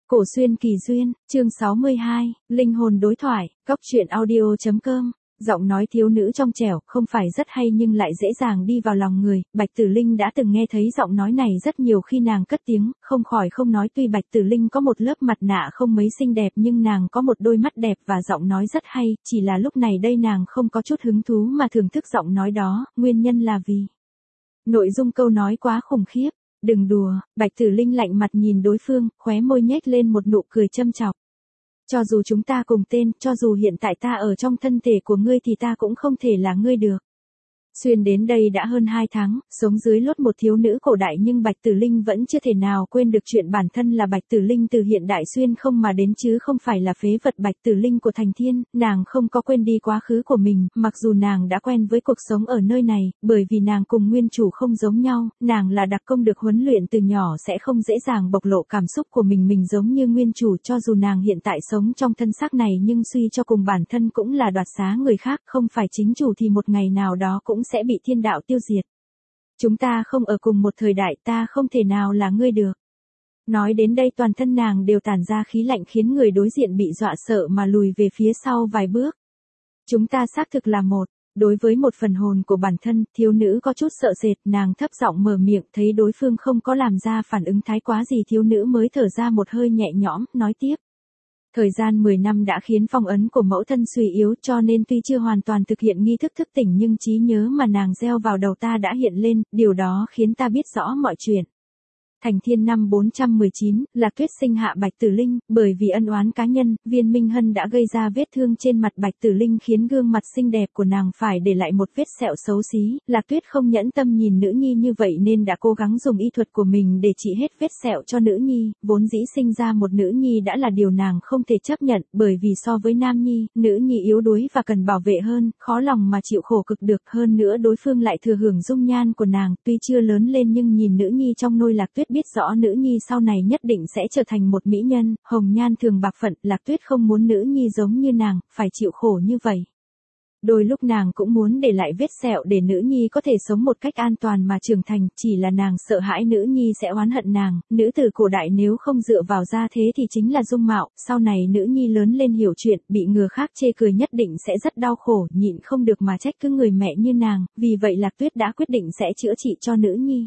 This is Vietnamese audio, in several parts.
Cổ xuyên kỳ duyên, chương 62, linh hồn đối thoại, góc truyện audio.com. Giọng nói thiếu nữ trong trẻo, không phải rất hay nhưng lại dễ dàng đi vào lòng người. Bạch Tử Linh đã từng nghe thấy giọng nói này rất nhiều khi nàng cất tiếng, không khỏi không nói. Tuy Bạch Tử Linh có một lớp mặt nạ không mấy xinh đẹp nhưng nàng có một đôi mắt đẹp và giọng nói rất hay, chỉ là lúc này đây nàng không có chút hứng thú mà thưởng thức giọng nói đó, nguyên nhân là vì nội dung câu nói quá khủng khiếp. Đừng đùa, Bạch Tử Linh lạnh mặt nhìn đối phương, khóe môi nhếch lên một nụ cười châm chọc. Cho dù chúng ta cùng tên, cho dù hiện tại ta ở trong thân thể của ngươi thì ta cũng không thể là ngươi được. Xuyên đến đây đã hơn 2 tháng, sống dưới lốt một thiếu nữ cổ đại nhưng Bạch Tử Linh vẫn chưa thể nào quên được chuyện bản thân là Bạch Tử Linh từ hiện đại xuyên không mà đến chứ không phải là phế vật Bạch Tử Linh của thành thiên, nàng không có quên đi quá khứ của mình, mặc dù nàng đã quen với cuộc sống ở nơi này, bởi vì nàng cùng nguyên chủ không giống nhau, nàng là đặc công được huấn luyện từ nhỏ sẽ không dễ dàng bộc lộ cảm xúc của mình giống như nguyên chủ cho dù nàng hiện tại sống trong thân xác này nhưng suy cho cùng bản thân cũng là đoạt xá người khác, không phải chính chủ thì một ngày nào đó cũng sẽ bị thiên đạo tiêu diệt. Chúng ta không ở cùng một thời đại, ta không thể nào là ngươi được. Nói đến đây toàn thân nàng đều tản ra khí lạnh khiến người đối diện bị dọa sợ mà lùi về phía sau vài bước. Chúng ta xác thực là một. Đối với một phần hồn của bản thân, thiếu nữ có chút sợ sệt, nàng thấp giọng mở miệng, thấy đối phương không có làm ra phản ứng thái quá gì thiếu nữ mới thở ra một hơi nhẹ nhõm, nói tiếp. Thời gian 10 năm đã khiến phong ấn của mẫu thân suy yếu cho nên tuy chưa hoàn toàn thực hiện nghi thức thức tỉnh nhưng trí nhớ mà nàng gieo vào đầu ta đã hiện lên, điều đó khiến ta biết rõ mọi chuyện. Thành thiên năm 419, Lạc Tuyết sinh hạ Bạch Tử Linh, bởi vì ân oán cá nhân, Viên Minh Hân đã gây ra vết thương trên mặt Bạch Tử Linh khiến gương mặt xinh đẹp của nàng phải để lại một vết sẹo xấu xí, Lạc Tuyết không nhẫn tâm nhìn nữ nhi như vậy nên đã cố gắng dùng y thuật của mình để trị hết vết sẹo cho nữ nhi, vốn dĩ sinh ra một nữ nhi đã là điều nàng không thể chấp nhận, bởi vì so với nam nhi, nữ nhi yếu đuối và cần bảo vệ hơn, khó lòng mà chịu khổ cực được, hơn nữa đối phương lại thừa hưởng dung nhan của nàng, tuy chưa lớn lên nhưng nhìn nữ nhi trong nôi Lạc Tuyết biết rõ nữ nhi sau này nhất định sẽ trở thành một mỹ nhân, hồng nhan thường bạc phận, Lạc Tuyết không muốn nữ nhi giống như nàng, phải chịu khổ như vậy. Đôi lúc nàng cũng muốn để lại vết sẹo để nữ nhi có thể sống một cách an toàn mà trưởng thành, chỉ là nàng sợ hãi nữ nhi sẽ oán hận nàng, nữ tử cổ đại nếu không dựa vào gia thế thì chính là dung mạo, sau này nữ nhi lớn lên hiểu chuyện, bị người khác chê cười nhất định sẽ rất đau khổ, nhịn không được mà trách cứ người mẹ như nàng, vì vậy Lạc Tuyết đã quyết định sẽ chữa trị cho nữ nhi.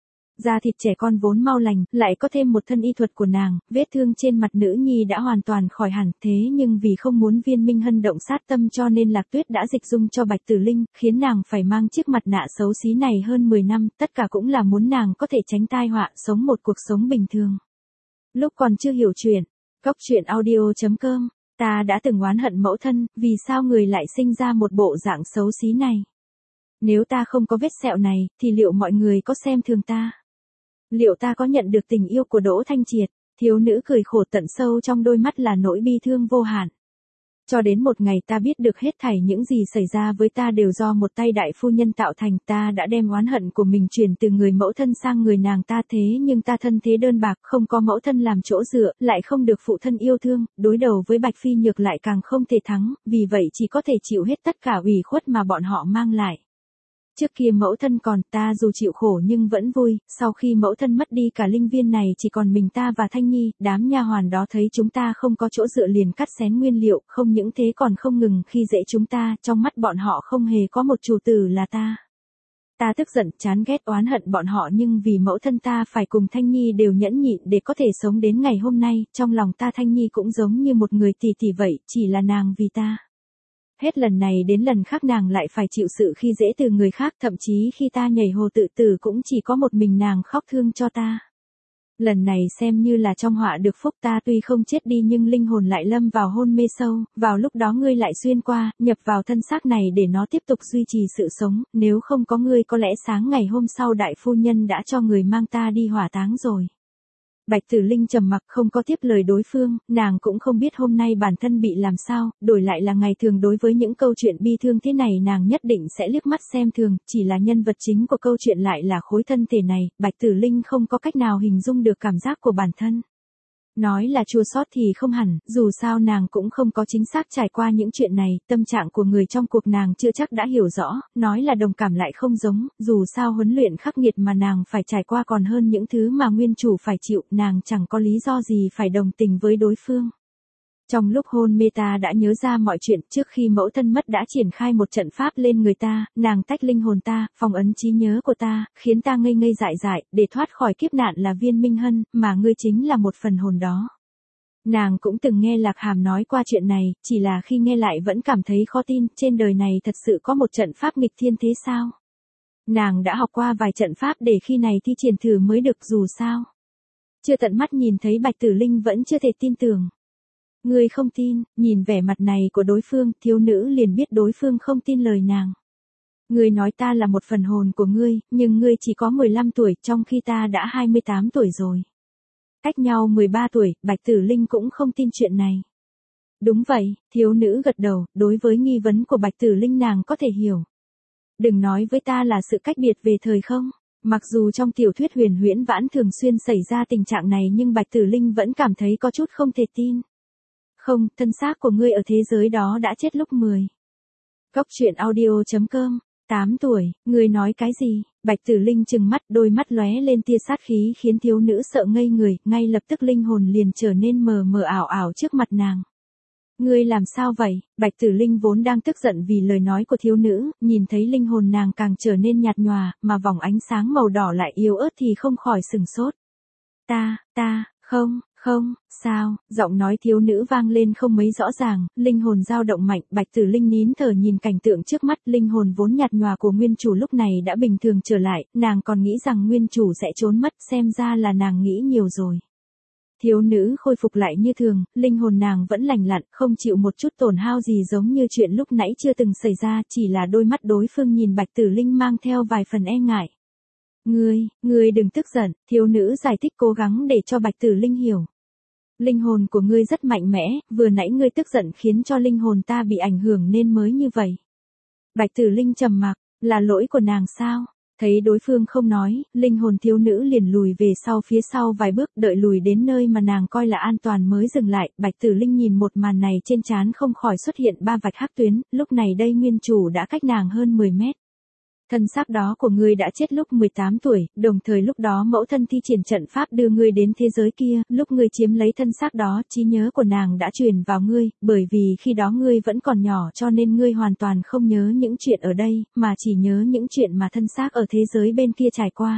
Da thịt trẻ con vốn mau lành, lại có thêm một thân y thuật của nàng, vết thương trên mặt nữ nhi đã hoàn toàn khỏi hẳn, thế nhưng vì không muốn Viên Minh Hân động sát tâm cho nên Lạc Tuyết đã dịch dung cho Bạch Tử Linh, khiến nàng phải mang chiếc mặt nạ xấu xí này hơn 10 năm, tất cả cũng là muốn nàng có thể tránh tai họa, sống một cuộc sống bình thường. Lúc còn chưa hiểu chuyện, góc truyện audio.com, ta đã từng oán hận mẫu thân, vì sao người lại sinh ra một bộ dạng xấu xí này? Nếu ta không có vết sẹo này, thì liệu mọi người có xem thường ta? Liệu ta có nhận được tình yêu của Đỗ Thanh Triệt? Thiếu nữ cười khổ tận sâu trong đôi mắt là nỗi bi thương vô hạn. Cho đến một ngày ta biết được hết thảy những gì xảy ra với ta đều do một tay đại phu nhân tạo thành, ta đã đem oán hận của mình chuyển từ người mẫu thân sang người nàng ta, thế nhưng ta thân thế đơn bạc, không có mẫu thân làm chỗ dựa, lại không được phụ thân yêu thương, đối đầu với Bạch Phi Nhược lại càng không thể thắng, vì vậy chỉ có thể chịu hết tất cả ủy khuất mà bọn họ mang lại. Trước kia mẫu thân còn, ta dù chịu khổ nhưng vẫn vui, sau khi mẫu thân mất đi cả linh viên này chỉ còn mình ta và Thanh Nhi, đám nha hoàn đó thấy chúng ta không có chỗ dựa liền cắt xén nguyên liệu, không những thế còn không ngừng khi dễ chúng ta, trong mắt bọn họ không hề có một chủ tử là ta. Ta tức giận, chán ghét oán hận bọn họ nhưng vì mẫu thân ta phải cùng Thanh Nhi đều nhẫn nhịn để có thể sống đến ngày hôm nay, trong lòng ta Thanh Nhi cũng giống như một người tỷ tỷ vậy, chỉ là nàng vì ta. Hết lần này đến lần khác nàng lại phải chịu sự khi dễ từ người khác, thậm chí khi ta nhảy hồ tự tử cũng chỉ có một mình nàng khóc thương cho ta. Lần này xem như là trong họa được phúc, ta tuy không chết đi nhưng linh hồn lại lâm vào hôn mê sâu, vào lúc đó ngươi lại xuyên qua, nhập vào thân xác này để nó tiếp tục duy trì sự sống, nếu không có ngươi có lẽ sáng ngày hôm sau đại phu nhân đã cho người mang ta đi hỏa táng rồi. Bạch Tử Linh trầm mặc không có tiếp lời đối phương, nàng cũng không biết hôm nay bản thân bị làm sao, đổi lại là ngày thường đối với những câu chuyện bi thương thế này nàng nhất định sẽ liếc mắt xem thường, chỉ là nhân vật chính của câu chuyện lại là khối thân thể này, Bạch Tử Linh không có cách nào hình dung được cảm giác của bản thân. Nói là chua xót thì không hẳn, dù sao nàng cũng không có chính xác trải qua những chuyện này, tâm trạng của người trong cuộc nàng chưa chắc đã hiểu rõ, nói là đồng cảm lại không giống, dù sao huấn luyện khắc nghiệt mà nàng phải trải qua còn hơn những thứ mà nguyên chủ phải chịu, nàng chẳng có lý do gì phải đồng tình với đối phương. Trong lúc hôn mê ta đã nhớ ra mọi chuyện, trước khi mẫu thân mất đã triển khai một trận pháp lên người ta, nàng tách linh hồn ta, phong ấn trí nhớ của ta, khiến ta ngây ngây dại dại, để thoát khỏi kiếp nạn là Viên Minh Hân, mà ngươi chính là một phần hồn đó. Nàng cũng từng nghe Lạc Hàm nói qua chuyện này, chỉ là khi nghe lại vẫn cảm thấy khó tin, trên đời này thật sự có một trận pháp nghịch thiên thế sao? Nàng đã học qua vài trận pháp để khi này thi triển thử mới được, dù sao. Chưa tận mắt nhìn thấy Bạch Tử Linh vẫn chưa thể tin tưởng. Ngươi không tin, nhìn vẻ mặt này của đối phương, thiếu nữ liền biết đối phương không tin lời nàng. Ngươi nói ta là một phần hồn của ngươi, nhưng ngươi chỉ có 15 tuổi, trong khi ta đã 28 tuổi rồi. Cách nhau 13 tuổi, Bạch Tử Linh cũng không tin chuyện này. Đúng vậy, thiếu nữ gật đầu, đối với nghi vấn của Bạch Tử Linh nàng có thể hiểu. Đừng nói với ta là sự cách biệt về thời không. Mặc dù trong tiểu thuyết huyền huyễn vãn thường xuyên xảy ra tình trạng này nhưng Bạch Tử Linh vẫn cảm thấy có chút không thể tin. Không, thân xác của ngươi ở thế giới đó đã chết lúc 10. Góc truyện audio.com 8 tuổi, ngươi nói cái gì? Bạch Tử Linh trừng mắt, đôi mắt lóe lên tia sát khí khiến thiếu nữ sợ ngây người, ngay lập tức linh hồn liền trở nên mờ mờ ảo ảo trước mặt nàng. Ngươi làm sao vậy? Bạch Tử Linh vốn đang tức giận vì lời nói của thiếu nữ, nhìn thấy linh hồn nàng càng trở nên nhạt nhòa, mà vòng ánh sáng màu đỏ lại yếu ớt thì không khỏi sừng sốt. Không, sao, giọng nói thiếu nữ vang lên không mấy rõ ràng, linh hồn dao động mạnh, Bạch Tử Linh nín thở nhìn cảnh tượng trước mắt, linh hồn vốn nhạt nhòa của nguyên chủ lúc này đã bình thường trở lại, nàng còn nghĩ rằng nguyên chủ sẽ trốn mất, xem ra là nàng nghĩ nhiều rồi. Thiếu nữ khôi phục lại như thường, linh hồn nàng vẫn lành lặn, không chịu một chút tổn hao gì giống như chuyện lúc nãy chưa từng xảy ra, chỉ là đôi mắt đối phương nhìn Bạch Tử Linh mang theo vài phần e ngại. Ngươi đừng tức giận, thiếu nữ giải thích cố gắng để cho Bạch Tử Linh hiểu. Linh hồn của ngươi rất mạnh mẽ, vừa nãy ngươi tức giận khiến cho linh hồn ta bị ảnh hưởng nên mới như vậy. Bạch Tử Linh trầm mặc, là lỗi của nàng sao? Thấy đối phương không nói, linh hồn thiếu nữ liền lùi về sau phía sau vài bước, đợi lùi đến nơi mà nàng coi là an toàn mới dừng lại. Bạch Tử Linh nhìn một màn này trên trán không khỏi xuất hiện 3 vạch hắc tuyến, lúc này đây nguyên chủ đã cách nàng hơn 10 mét. Thân xác đó của ngươi đã chết lúc 18 tuổi, đồng thời lúc đó mẫu thân thi triển trận pháp đưa ngươi đến thế giới kia, lúc ngươi chiếm lấy thân xác đó, trí nhớ của nàng đã truyền vào ngươi, bởi vì khi đó ngươi vẫn còn nhỏ cho nên ngươi hoàn toàn không nhớ những chuyện ở đây, mà chỉ nhớ những chuyện mà thân xác ở thế giới bên kia trải qua.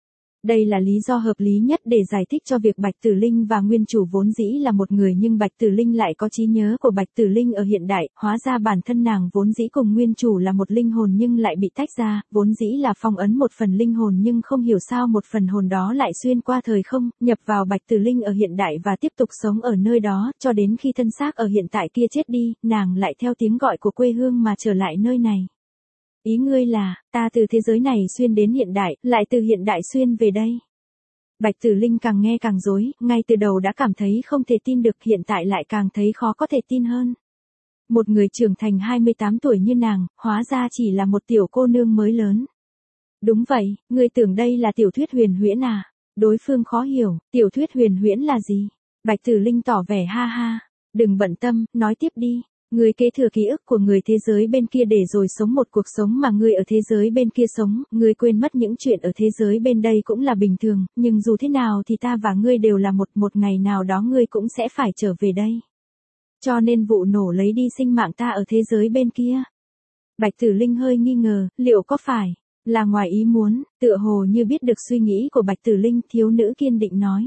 Đây là lý do hợp lý nhất để giải thích cho việc Bạch Tử Linh và nguyên chủ vốn dĩ là một người nhưng Bạch Tử Linh lại có trí nhớ của Bạch Tử Linh ở hiện đại, hóa ra bản thân nàng vốn dĩ cùng nguyên chủ là một linh hồn nhưng lại bị tách ra, vốn dĩ là phong ấn một phần linh hồn nhưng không hiểu sao một phần hồn đó lại xuyên qua thời không, nhập vào Bạch Tử Linh ở hiện đại và tiếp tục sống ở nơi đó, cho đến khi thân xác ở hiện tại kia chết đi, nàng lại theo tiếng gọi của quê hương mà trở lại nơi này. Ý ngươi là, ta từ thế giới này xuyên đến hiện đại, lại từ hiện đại xuyên về đây. Bạch Tử Linh càng nghe càng rối, ngay từ đầu đã cảm thấy không thể tin được, hiện tại lại càng thấy khó có thể tin hơn. Một người trưởng thành 28 tuổi như nàng, hóa ra chỉ là một tiểu cô nương mới lớn. Đúng vậy, ngươi tưởng đây là tiểu thuyết huyền huyễn à? Đối phương khó hiểu, tiểu thuyết huyền huyễn là gì? Bạch Tử Linh tỏ vẻ ha ha, đừng bận tâm, nói tiếp đi. Ngươi kế thừa ký ức của người thế giới bên kia để rồi sống một cuộc sống mà ngươi ở thế giới bên kia sống, ngươi quên mất những chuyện ở thế giới bên đây cũng là bình thường, nhưng dù thế nào thì ta và ngươi đều là một ngày nào đó ngươi cũng sẽ phải trở về đây. Cho nên vụ nổ lấy đi sinh mạng ta ở thế giới bên kia. Bạch Tử Linh hơi nghi ngờ, liệu có phải là ngoài ý muốn, tựa hồ như biết được suy nghĩ của Bạch Tử Linh, thiếu nữ kiên định nói.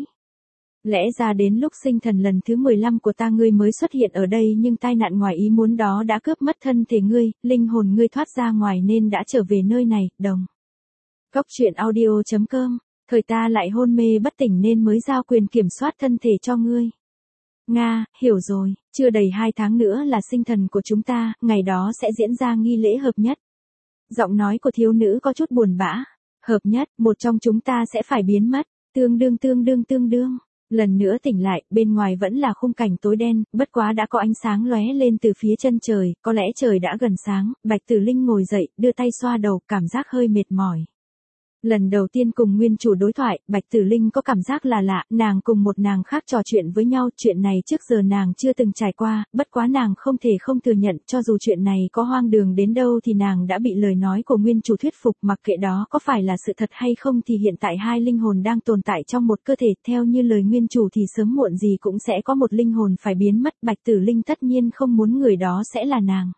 Lẽ ra đến lúc sinh thần lần thứ 15 của ta ngươi mới xuất hiện ở đây nhưng tai nạn ngoài ý muốn đó đã cướp mất thân thể ngươi, linh hồn ngươi thoát ra ngoài nên đã trở về nơi này, đồng. Góc truyện audio.com, thời ta lại hôn mê bất tỉnh nên mới giao quyền kiểm soát thân thể cho ngươi. Nga, hiểu rồi, chưa đầy 2 tháng nữa là sinh thần của chúng ta, ngày đó sẽ diễn ra nghi lễ hợp nhất. Giọng nói của thiếu nữ có chút buồn bã. Hợp nhất, một trong chúng ta sẽ phải biến mất, tương đương. Lần nữa tỉnh lại, bên ngoài vẫn là khung cảnh tối đen, bất quá đã có ánh sáng lóe lên từ phía chân trời, có lẽ trời đã gần sáng, Bạch Tử Linh ngồi dậy, đưa tay xoa đầu, cảm giác hơi mệt mỏi. Lần đầu tiên cùng nguyên chủ đối thoại, Bạch Tử Linh có cảm giác là lạ, nàng cùng một nàng khác trò chuyện với nhau, chuyện này trước giờ nàng chưa từng trải qua, bất quá nàng không thể không thừa nhận, cho dù chuyện này có hoang đường đến đâu thì nàng đã bị lời nói của nguyên chủ thuyết phục, mặc kệ đó có phải là sự thật hay không thì hiện tại hai linh hồn đang tồn tại trong một cơ thể, theo như lời nguyên chủ thì sớm muộn gì cũng sẽ có một linh hồn phải biến mất, Bạch Tử Linh tất nhiên không muốn người đó sẽ là nàng.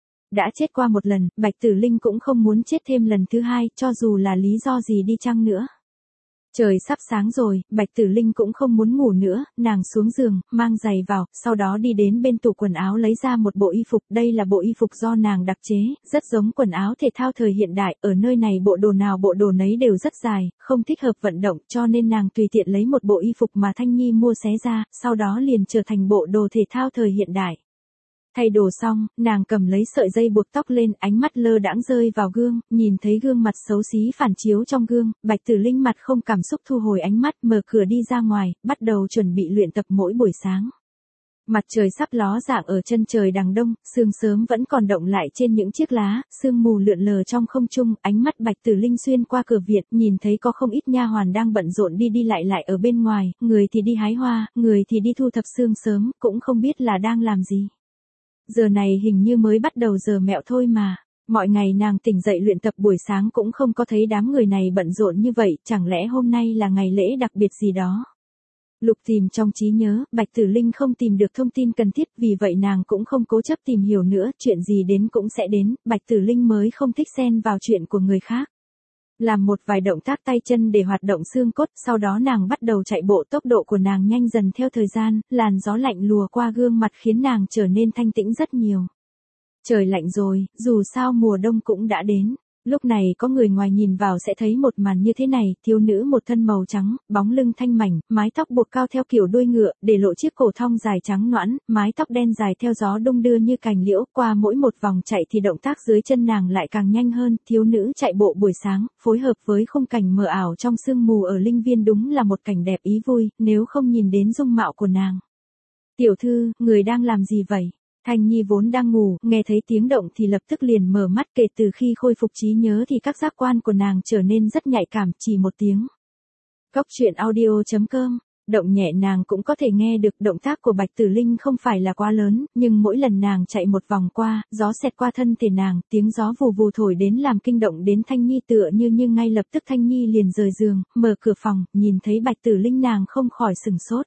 Đã chết qua một lần, Bạch Tử Linh cũng không muốn chết thêm lần thứ hai, cho dù là lý do gì đi chăng nữa. Trời sắp sáng rồi, Bạch Tử Linh cũng không muốn ngủ nữa, nàng xuống giường, mang giày vào, sau đó đi đến bên tủ quần áo lấy ra một bộ y phục, đây là bộ y phục do nàng đặc chế, rất giống quần áo thể thao thời hiện đại, ở nơi này bộ đồ nào bộ đồ nấy đều rất dài, không thích hợp vận động, cho nên nàng tùy tiện lấy một bộ y phục mà Thanh Nhi mua xé ra, sau đó liền trở thành bộ đồ thể thao thời hiện đại. Thay đồ xong, nàng cầm lấy sợi dây buộc tóc lên, ánh mắt lơ đãng rơi vào gương, nhìn thấy gương mặt xấu xí phản chiếu trong gương, Bạch Tử Linh mặt không cảm xúc thu hồi ánh mắt, mở cửa đi ra ngoài, bắt đầu chuẩn bị luyện tập mỗi buổi sáng. Mặt trời sắp ló dạng ở chân trời đằng đông, sương sớm vẫn còn động lại trên những chiếc lá, sương mù lượn lờ trong không trung, ánh mắt Bạch Tử Linh xuyên qua cửa viện, nhìn thấy có không ít nha hoàn đang bận rộn đi lại ở bên ngoài, người thì đi hái hoa, người thì đi thu thập sương sớm, cũng không biết là đang làm gì. Giờ này hình như mới bắt đầu giờ mẹo thôi mà. Mọi ngày nàng tỉnh dậy luyện tập buổi sáng cũng không có thấy đám người này bận rộn như vậy, chẳng lẽ hôm nay là ngày lễ đặc biệt gì đó. Lục tìm trong trí nhớ, Bạch Tử Linh không tìm được thông tin cần thiết, vì vậy nàng cũng không cố chấp tìm hiểu nữa, chuyện gì đến cũng sẽ đến, Bạch Tử Linh mới không thích xen vào chuyện của người khác. Làm một vài động tác tay chân để hoạt động xương cốt, sau đó nàng bắt đầu chạy bộ, tốc độ của nàng nhanh dần theo thời gian, làn gió lạnh lùa qua gương mặt khiến nàng trở nên thanh tĩnh rất nhiều. Trời lạnh rồi, dù sao mùa đông cũng đã đến. Lúc này có người ngoài nhìn vào sẽ thấy một màn như thế này, thiếu nữ một thân màu trắng, bóng lưng thanh mảnh, mái tóc buộc cao theo kiểu đuôi ngựa, để lộ chiếc cổ thong dài trắng nõn, mái tóc đen dài theo gió đung đưa như cành liễu, qua mỗi một vòng chạy thì động tác dưới chân nàng lại càng nhanh hơn, thiếu nữ chạy bộ buổi sáng, phối hợp với khung cảnh mờ ảo trong sương mù ở linh viên đúng là một cảnh đẹp ý vui, nếu không nhìn đến dung mạo của nàng. Tiểu thư, người đang làm gì vậy? Thanh Nhi vốn đang ngủ, nghe thấy tiếng động thì lập tức liền mở mắt, kể từ khi khôi phục trí nhớ thì các giác quan của nàng trở nên rất nhạy cảm, chỉ một tiếng. Cốc truyện audio.com, động nhẹ nàng cũng có thể nghe được, động tác của Bạch Tử Linh không phải là quá lớn, nhưng mỗi lần nàng chạy một vòng qua, gió xẹt qua thân thể nàng, tiếng gió vù vù thổi đến làm kinh động đến Thanh Nhi tựa như ngay lập tức Thanh Nhi liền rời giường, mở cửa phòng, nhìn thấy Bạch Tử Linh nàng không khỏi sửng sốt.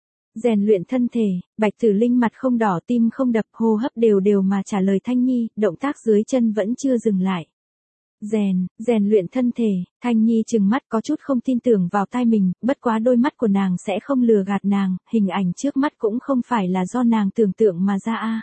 Rèn luyện thân thể, Bạch Tử Linh mặt không đỏ tim không đập, hô hấp đều mà trả lời Thanh Nhi, động tác dưới chân vẫn chưa dừng lại. Rèn luyện thân thể, Thanh Nhi trừng mắt có chút không tin tưởng vào tai mình, bất quá đôi mắt của nàng sẽ không lừa gạt nàng, hình ảnh trước mắt cũng không phải là do nàng tưởng tượng mà ra a.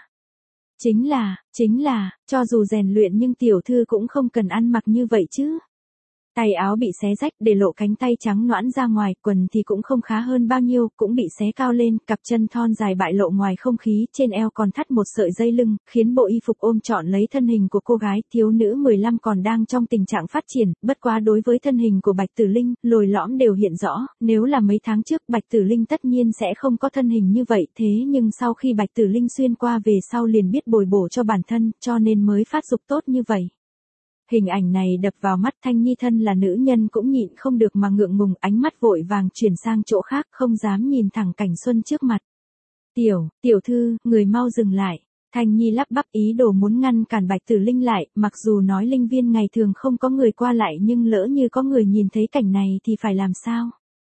Chính là, cho dù rèn luyện nhưng tiểu thư cũng không cần ăn mặc như vậy chứ. Tay áo bị xé rách, để lộ cánh tay trắng nõn ra ngoài, quần thì cũng không khá hơn bao nhiêu, cũng bị xé cao lên, cặp chân thon dài bại lộ ngoài không khí, trên eo còn thắt một sợi dây lưng, khiến bộ y phục ôm trọn lấy thân hình của cô gái, thiếu nữ 15 còn đang trong tình trạng phát triển, bất quá đối với thân hình của Bạch Tử Linh, lồi lõm đều hiện rõ, nếu là mấy tháng trước Bạch Tử Linh tất nhiên sẽ không có thân hình như vậy, thế nhưng sau khi Bạch Tử Linh xuyên qua về sau liền biết bồi bổ cho bản thân, cho nên mới phát dục tốt như vậy. Hình ảnh này đập vào mắt, Thanh Nhi thân là nữ nhân cũng nhịn không được mà ngượng ngùng, ánh mắt vội vàng chuyển sang chỗ khác, không dám nhìn thẳng cảnh xuân trước mặt. Tiểu thư, người mau dừng lại. Thanh Nhi lắp bắp ý đồ muốn ngăn cản Bạch Tử Linh lại, mặc dù nói linh viên ngày thường không có người qua lại nhưng lỡ như có người nhìn thấy cảnh này thì phải làm sao?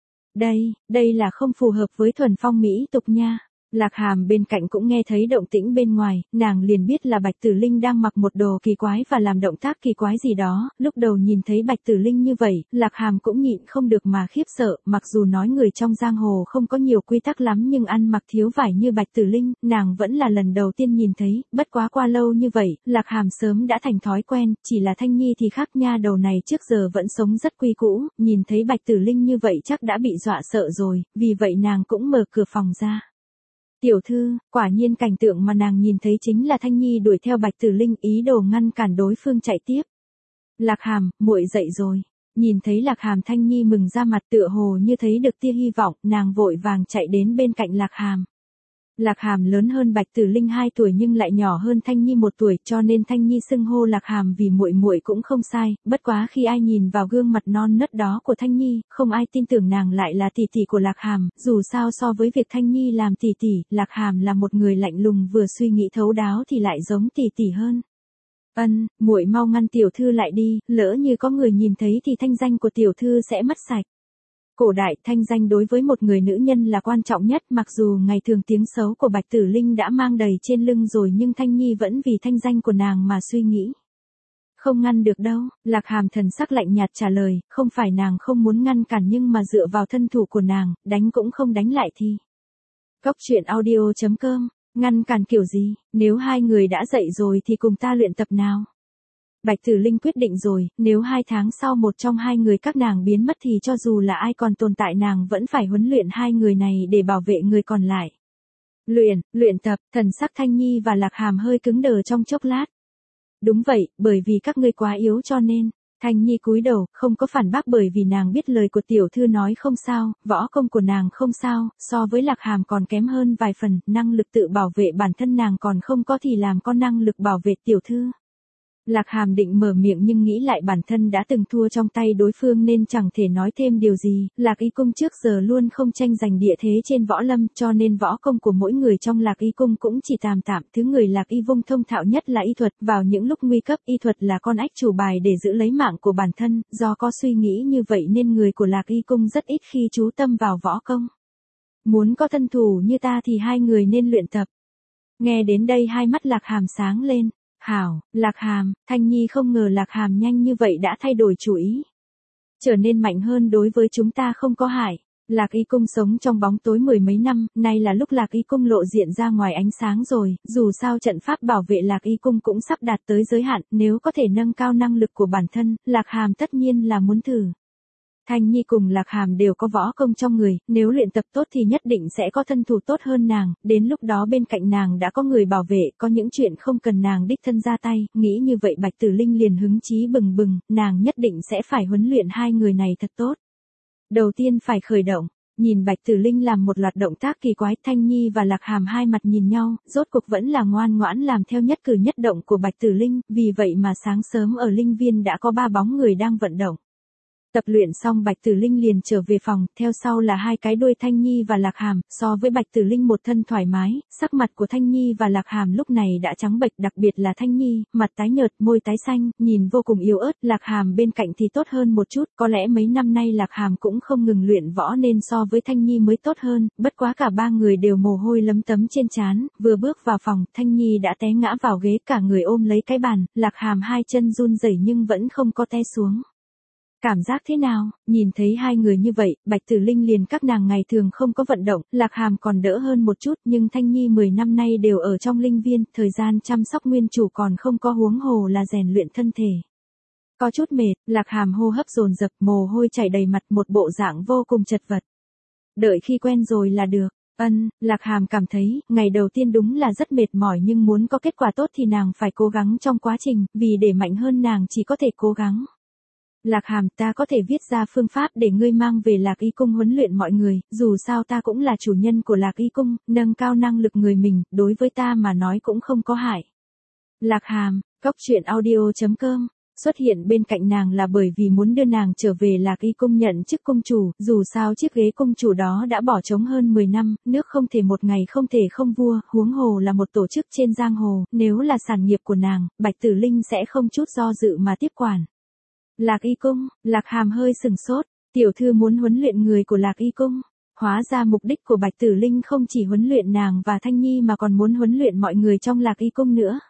Đây là không phù hợp với thuần phong mỹ tục nha. Lạc Hàm bên cạnh cũng nghe thấy động tĩnh bên ngoài, nàng liền biết là Bạch Tử Linh đang mặc một đồ kỳ quái và làm động tác kỳ quái gì đó, lúc đầu nhìn thấy Bạch Tử Linh như vậy, Lạc Hàm cũng nhịn không được mà khiếp sợ, mặc dù nói người trong giang hồ không có nhiều quy tắc lắm nhưng ăn mặc thiếu vải như Bạch Tử Linh, nàng vẫn là lần đầu tiên nhìn thấy, bất quá qua lâu như vậy, Lạc Hàm sớm đã thành thói quen, chỉ là Thanh Nhi thì khác nha, đầu này trước giờ vẫn sống rất quy cũ, nhìn thấy Bạch Tử Linh như vậy chắc đã bị dọa sợ rồi, vì vậy nàng cũng mở cửa phòng ra. Tiểu thư, quả nhiên cảnh tượng mà nàng nhìn thấy chính là Thanh Nhi đuổi theo Bạch Tử Linh ý đồ ngăn cản đối phương chạy tiếp. Lạc Hàm, muội dậy rồi. Nhìn thấy Lạc Hàm, Thanh Nhi mừng ra mặt tựa hồ như thấy được tia hy vọng, nàng vội vàng chạy đến bên cạnh Lạc Hàm. Lạc Hàm lớn hơn Bạch Tử Linh 2 tuổi nhưng lại nhỏ hơn Thanh Nhi 1 tuổi, cho nên Thanh Nhi xưng hô Lạc Hàm vì muội muội cũng không sai, bất quá khi ai nhìn vào gương mặt non nớt đó của Thanh Nhi, không ai tin tưởng nàng lại là tỷ tỷ của Lạc Hàm, dù sao so với việc Thanh Nhi làm tỷ tỷ, Lạc Hàm là một người lạnh lùng vừa suy nghĩ thấu đáo thì lại giống tỷ tỷ hơn. Muội mau ngăn tiểu thư lại đi, lỡ như có người nhìn thấy thì thanh danh của tiểu thư sẽ mất sạch. Cổ đại, thanh danh đối với một người nữ nhân là quan trọng nhất, mặc dù ngày thường tiếng xấu của Bạch Tử Linh đã mang đầy trên lưng rồi nhưng Thanh Nhi vẫn vì thanh danh của nàng mà suy nghĩ. Không ngăn được đâu, Lạc Hàm thần sắc lạnh nhạt trả lời, không phải nàng không muốn ngăn cản nhưng mà dựa vào thân thủ của nàng, đánh cũng không đánh lại thì. Cốc truyện audio.com, ngăn cản kiểu gì, nếu hai người đã dậy rồi thì cùng ta luyện tập nào. Bạch Tử Linh quyết định rồi, nếu 2 tháng sau một trong hai người các nàng biến mất thì cho dù là ai còn tồn tại nàng vẫn phải huấn luyện hai người này để bảo vệ người còn lại. Luyện tập, thần sắc Thanh Nhi và Lạc Hàm hơi cứng đờ trong chốc lát. Đúng vậy, bởi vì các ngươi quá yếu cho nên. Thanh Nhi cúi đầu, không có phản bác bởi vì nàng biết lời của tiểu thư nói không sao, võ công của nàng không sao, so với Lạc Hàm còn kém hơn vài phần, năng lực tự bảo vệ bản thân nàng còn không có thì làm có năng lực bảo vệ tiểu thư. Lạc Hàm định mở miệng nhưng nghĩ lại bản thân đã từng thua trong tay đối phương nên chẳng thể nói thêm điều gì, Lạc Y Cung trước giờ luôn không tranh giành địa thế trên võ lâm cho nên võ công của mỗi người trong Lạc Y Cung cũng chỉ tạm tạm, thứ người Lạc Y Vung thông thạo nhất là y thuật, vào những lúc nguy cấp y thuật là con ách chủ bài để giữ lấy mạng của bản thân, do có suy nghĩ như vậy nên người của Lạc Y Cung rất ít khi chú tâm vào võ công. Muốn có thân thủ như ta thì hai người nên luyện tập. Nghe đến đây hai mắt Lạc Hàm sáng lên. Hảo, Lạc Hàm, Thanh Nhi không ngờ Lạc Hàm nhanh như vậy đã thay đổi chủ ý. Trở nên mạnh hơn đối với chúng ta không có hại. Lạc Y Cung sống trong bóng tối 10 mấy năm, nay là lúc Lạc Y Cung lộ diện ra ngoài ánh sáng rồi, dù sao trận pháp bảo vệ Lạc Y Cung cũng sắp đạt tới giới hạn, nếu có thể nâng cao năng lực của bản thân, Lạc Hàm tất nhiên là muốn thử. Thanh Nhi cùng Lạc Hàm đều có võ công trong người, nếu luyện tập tốt thì nhất định sẽ có thân thủ tốt hơn nàng, đến lúc đó bên cạnh nàng đã có người bảo vệ, có những chuyện không cần nàng đích thân ra tay, nghĩ như vậy Bạch Tử Linh liền hứng chí bừng bừng, nàng nhất định sẽ phải huấn luyện hai người này thật tốt. Đầu tiên phải khởi động, nhìn Bạch Tử Linh làm một loạt động tác kỳ quái, Thanh Nhi và Lạc Hàm hai mặt nhìn nhau, rốt cuộc vẫn là ngoan ngoãn làm theo nhất cử nhất động của Bạch Tử Linh, vì vậy mà sáng sớm ở Linh Viên đã có 3 bóng người đang vận động. Tập luyện xong Bạch Tử Linh liền trở về phòng, theo sau là 2 cái đuôi Thanh Nhi và Lạc Hàm, so với Bạch Tử Linh một thân thoải mái, sắc mặt của Thanh Nhi và Lạc Hàm lúc này đã trắng bệch, đặc biệt là Thanh Nhi, mặt tái nhợt, môi tái xanh, nhìn vô cùng yếu ớt, Lạc Hàm bên cạnh thì tốt hơn một chút, có lẽ mấy năm nay Lạc Hàm cũng không ngừng luyện võ nên so với Thanh Nhi mới tốt hơn, bất quá cả 3 người đều mồ hôi lấm tấm trên trán, vừa bước vào phòng, Thanh Nhi đã té ngã vào ghế cả người ôm lấy cái bàn, Lạc Hàm 2 chân run rẩy nhưng vẫn không có té xuống. Cảm giác thế nào, nhìn thấy 2 người như vậy, Bạch Tử Linh liền các nàng ngày thường không có vận động, Lạc Hàm còn đỡ hơn một chút nhưng Thanh Nhi 10 năm nay đều ở trong Linh Viên, thời gian chăm sóc nguyên chủ còn không có huống hồ là rèn luyện thân thể. Có chút mệt, Lạc Hàm hô hấp dồn dập, mồ hôi chảy đầy mặt, một bộ dạng vô cùng chật vật. Đợi khi quen rồi là được. Lạc Hàm cảm thấy, ngày đầu tiên đúng là rất mệt mỏi nhưng muốn có kết quả tốt thì nàng phải cố gắng trong quá trình, vì để mạnh hơn nàng chỉ có thể cố gắng. Lạc Hàm, ta có thể viết ra phương pháp để ngươi mang về Lạc Y Cung huấn luyện mọi người, dù sao ta cũng là chủ nhân của Lạc Y Cung, nâng cao năng lực người mình, đối với ta mà nói cũng không có hại. Lạc Hàm, cốc truyện audio.com, xuất hiện bên cạnh nàng là bởi vì muốn đưa nàng trở về Lạc Y Cung nhận chức cung chủ, dù sao chiếc ghế cung chủ đó đã bỏ trống hơn 10 năm, nước không thể một ngày không thể không vua, huống hồ là một tổ chức trên giang hồ, nếu là sản nghiệp của nàng, Bạch Tử Linh sẽ không chút do dự mà tiếp quản. Lạc Y Cung, Lạc Hàm hơi sừng sốt, tiểu thư muốn huấn luyện người của Lạc Y Cung. Hóa ra mục đích của Bạch Tử Linh không chỉ huấn luyện nàng và Thanh Nhi mà còn muốn huấn luyện mọi người trong Lạc Y Cung nữa.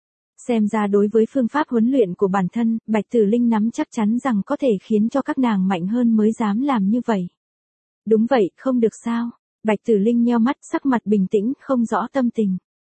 Xem ra đối với phương pháp huấn luyện của bản thân, Bạch Tử Linh nắm chắc chắn rằng có thể khiến cho các nàng mạnh hơn mới dám làm như vậy. Đúng vậy, không được sao? Bạch Tử Linh nheo mắt, sắc mặt bình tĩnh, không rõ tâm tình.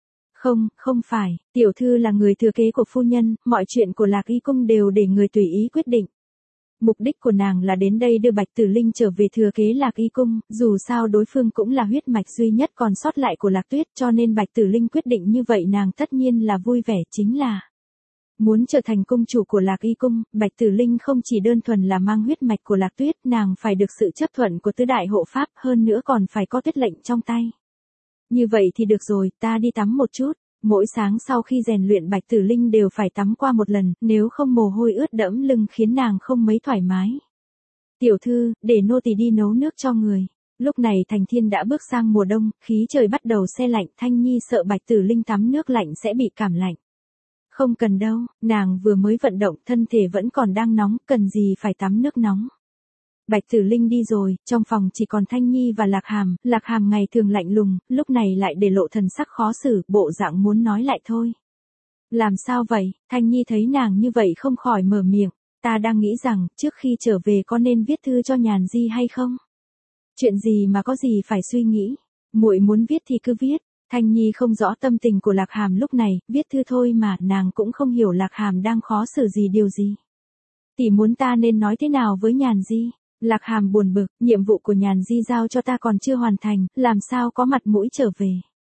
Không phải, tiểu thư là người thừa kế của phu nhân, mọi chuyện của Lạc Y Cung đều để người tùy ý quyết định. Mục đích của nàng là đến đây đưa Bạch Tử Linh trở về thừa kế Lạc Y Cung, dù sao đối phương cũng là huyết mạch duy nhất còn sót lại của Lạc Tuyết cho nên Bạch Tử Linh quyết định như vậy nàng tất nhiên là vui vẻ chính là. Muốn trở thành cung chủ của Lạc Y Cung, Bạch Tử Linh không chỉ đơn thuần là mang huyết mạch của Lạc Tuyết, nàng phải được sự chấp thuận của tứ đại hộ pháp hơn nữa còn phải có tuyết lệnh trong tay. Như vậy thì được rồi, ta đi tắm một chút. Mỗi sáng sau khi rèn luyện Bạch Tử Linh đều phải tắm qua một lần, nếu không mồ hôi ướt đẫm lưng khiến nàng không mấy thoải mái. Tiểu thư, để nô tỳ đi nấu nước cho người. Lúc này Thành Thiên đã bước sang mùa đông, khí trời bắt đầu se lạnh, Thanh Nhi sợ Bạch Tử Linh tắm nước lạnh sẽ bị cảm lạnh. Không cần đâu, nàng vừa mới vận động, thân thể vẫn còn đang nóng, cần gì phải tắm nước nóng. Bạch Tử Linh đi rồi, trong phòng chỉ còn Thanh Nhi và Lạc Hàm ngày thường lạnh lùng, lúc này lại để lộ thần sắc khó xử, bộ dạng muốn nói lại thôi. Làm sao vậy? Thanh Nhi thấy nàng như vậy không khỏi mở miệng, ta đang nghĩ rằng, trước khi trở về có nên viết thư cho Nhàn Di hay không? Chuyện gì mà có gì phải suy nghĩ, muội muốn viết thì cứ viết. Thanh Nhi không rõ tâm tình của Lạc Hàm lúc này, viết thư thôi mà, nàng cũng không hiểu Lạc Hàm đang khó xử gì điều gì. Tỷ muốn ta nên nói thế nào với Nhàn Di? Lạc Hàm buồn bực, nhiệm vụ của Nhàn Di giao cho ta còn chưa hoàn thành, làm sao có mặt mũi trở về.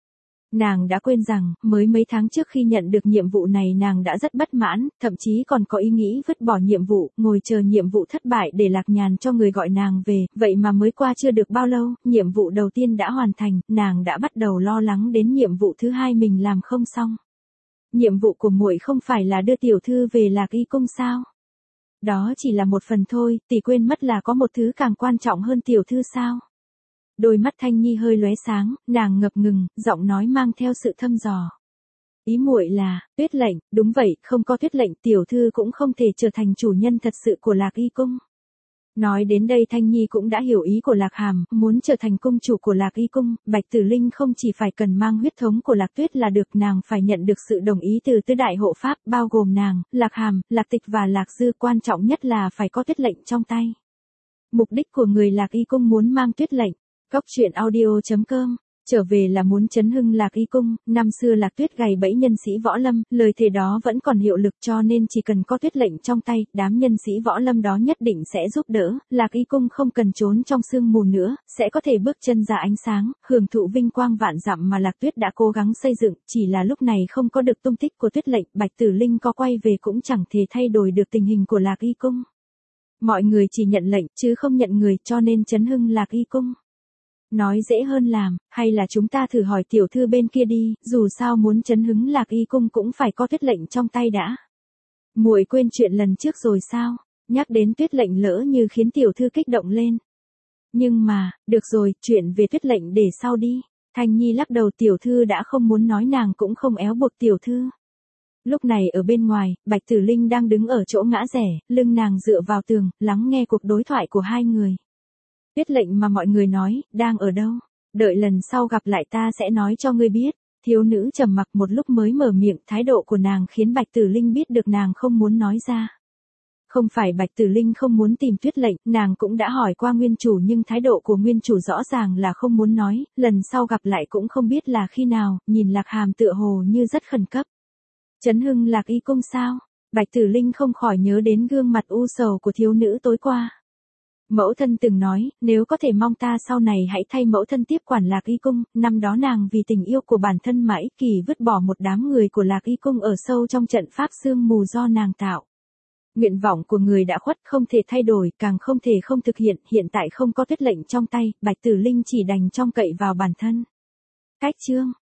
Nàng đã quên rằng, mới mấy tháng trước khi nhận được nhiệm vụ này nàng đã rất bất mãn, thậm chí còn có ý nghĩ vứt bỏ nhiệm vụ, ngồi chờ nhiệm vụ thất bại để Lạc Nhàn cho người gọi nàng về, vậy mà mới qua chưa được bao lâu, nhiệm vụ đầu tiên đã hoàn thành, nàng đã bắt đầu lo lắng đến nhiệm vụ thứ hai mình làm không xong. Nhiệm vụ của muội không phải là đưa tiểu thư về Lạc Y cung sao? Đó chỉ là một phần thôi, tỷ quên mất là có một thứ càng quan trọng hơn tiểu thư sao? Đôi mắt Thanh Nhi hơi lóe sáng, nàng ngập ngừng, giọng nói mang theo sự thâm dò. Ý muội là, tuyết lệnh, đúng vậy, không có tuyết lệnh tiểu thư cũng không thể trở thành chủ nhân thật sự của Lạc Y cung. Nói đến đây Thanh Nhi cũng đã hiểu ý của Lạc Hàm, muốn trở thành cung chủ của Lạc Y cung, Bạch Tử Linh không chỉ phải cần mang huyết thống của Lạc Tuyết là được, nàng phải nhận được sự đồng ý từ tứ đại hộ pháp, bao gồm nàng, Lạc Hàm, Lạc Tịch và Lạc Dư, quan trọng nhất là phải có tuyết lệnh trong tay. Mục đích của người Lạc Y cung muốn mang tuyết lệnh. Cóc truyện audio.com, trở về là muốn chấn hưng Lạc Y cung, năm xưa Lạc Tuyết gài bẫy nhân sĩ võ lâm, lời thề đó vẫn còn hiệu lực cho nên chỉ cần có tuyết lệnh trong tay, đám nhân sĩ võ lâm đó nhất định sẽ giúp đỡ, Lạc Y cung không cần trốn trong sương mù nữa, sẽ có thể bước chân ra ánh sáng, hưởng thụ vinh quang vạn dặm mà Lạc Tuyết đã cố gắng xây dựng, chỉ là lúc này không có được tung tích của tuyết lệnh, Bạch Tử Linh có quay về cũng chẳng thể thay đổi được tình hình của Lạc Y cung. Mọi người chỉ nhận lệnh chứ không nhận người, cho nên chấn hưng Lạc Y cung. Nói dễ hơn làm, hay là chúng ta thử hỏi tiểu thư bên kia đi, dù sao muốn chấn hứng Lạc Y cung cũng phải có tuyết lệnh trong tay đã. Muội quên chuyện lần trước rồi sao? Nhắc đến tuyết lệnh lỡ như khiến tiểu thư kích động lên. Nhưng mà, được rồi, chuyện về tuyết lệnh để sau đi. Thanh Nhi lắc đầu, tiểu thư đã không muốn nói, nàng cũng không éo buộc tiểu thư. Lúc này ở bên ngoài, Bạch Tử Linh đang đứng ở chỗ ngã rẽ, lưng nàng dựa vào tường, lắng nghe cuộc đối thoại của hai người. Tuyết lệnh mà mọi người nói, đang ở đâu? Đợi lần sau gặp lại ta sẽ nói cho ngươi biết. Thiếu nữ trầm mặc một lúc mới mở miệng, thái độ của nàng khiến Bạch Tử Linh biết được nàng không muốn nói ra. Không phải Bạch Tử Linh không muốn tìm tuyết lệnh, nàng cũng đã hỏi qua nguyên chủ nhưng thái độ của nguyên chủ rõ ràng là không muốn nói, lần sau gặp lại cũng không biết là khi nào, nhìn Lạc Hàm tựa hồ như rất khẩn cấp. Chấn hưng Lạc Y cung sao? Bạch Tử Linh không khỏi nhớ đến gương mặt u sầu của thiếu nữ tối qua. Mẫu thân từng nói, nếu có thể mong ta sau này hãy thay mẫu thân tiếp quản Lạc Y cung, năm đó nàng vì tình yêu của bản thân mà ích kỷ vứt bỏ một đám người của Lạc Y cung ở sâu trong trận pháp sương mù do nàng tạo. Nguyện vọng của người đã khuất không thể thay đổi, càng không thể không thực hiện tại không có tuyết lệnh trong tay, Bạch Tử Linh chỉ đành trông cậy vào bản thân. Cách chương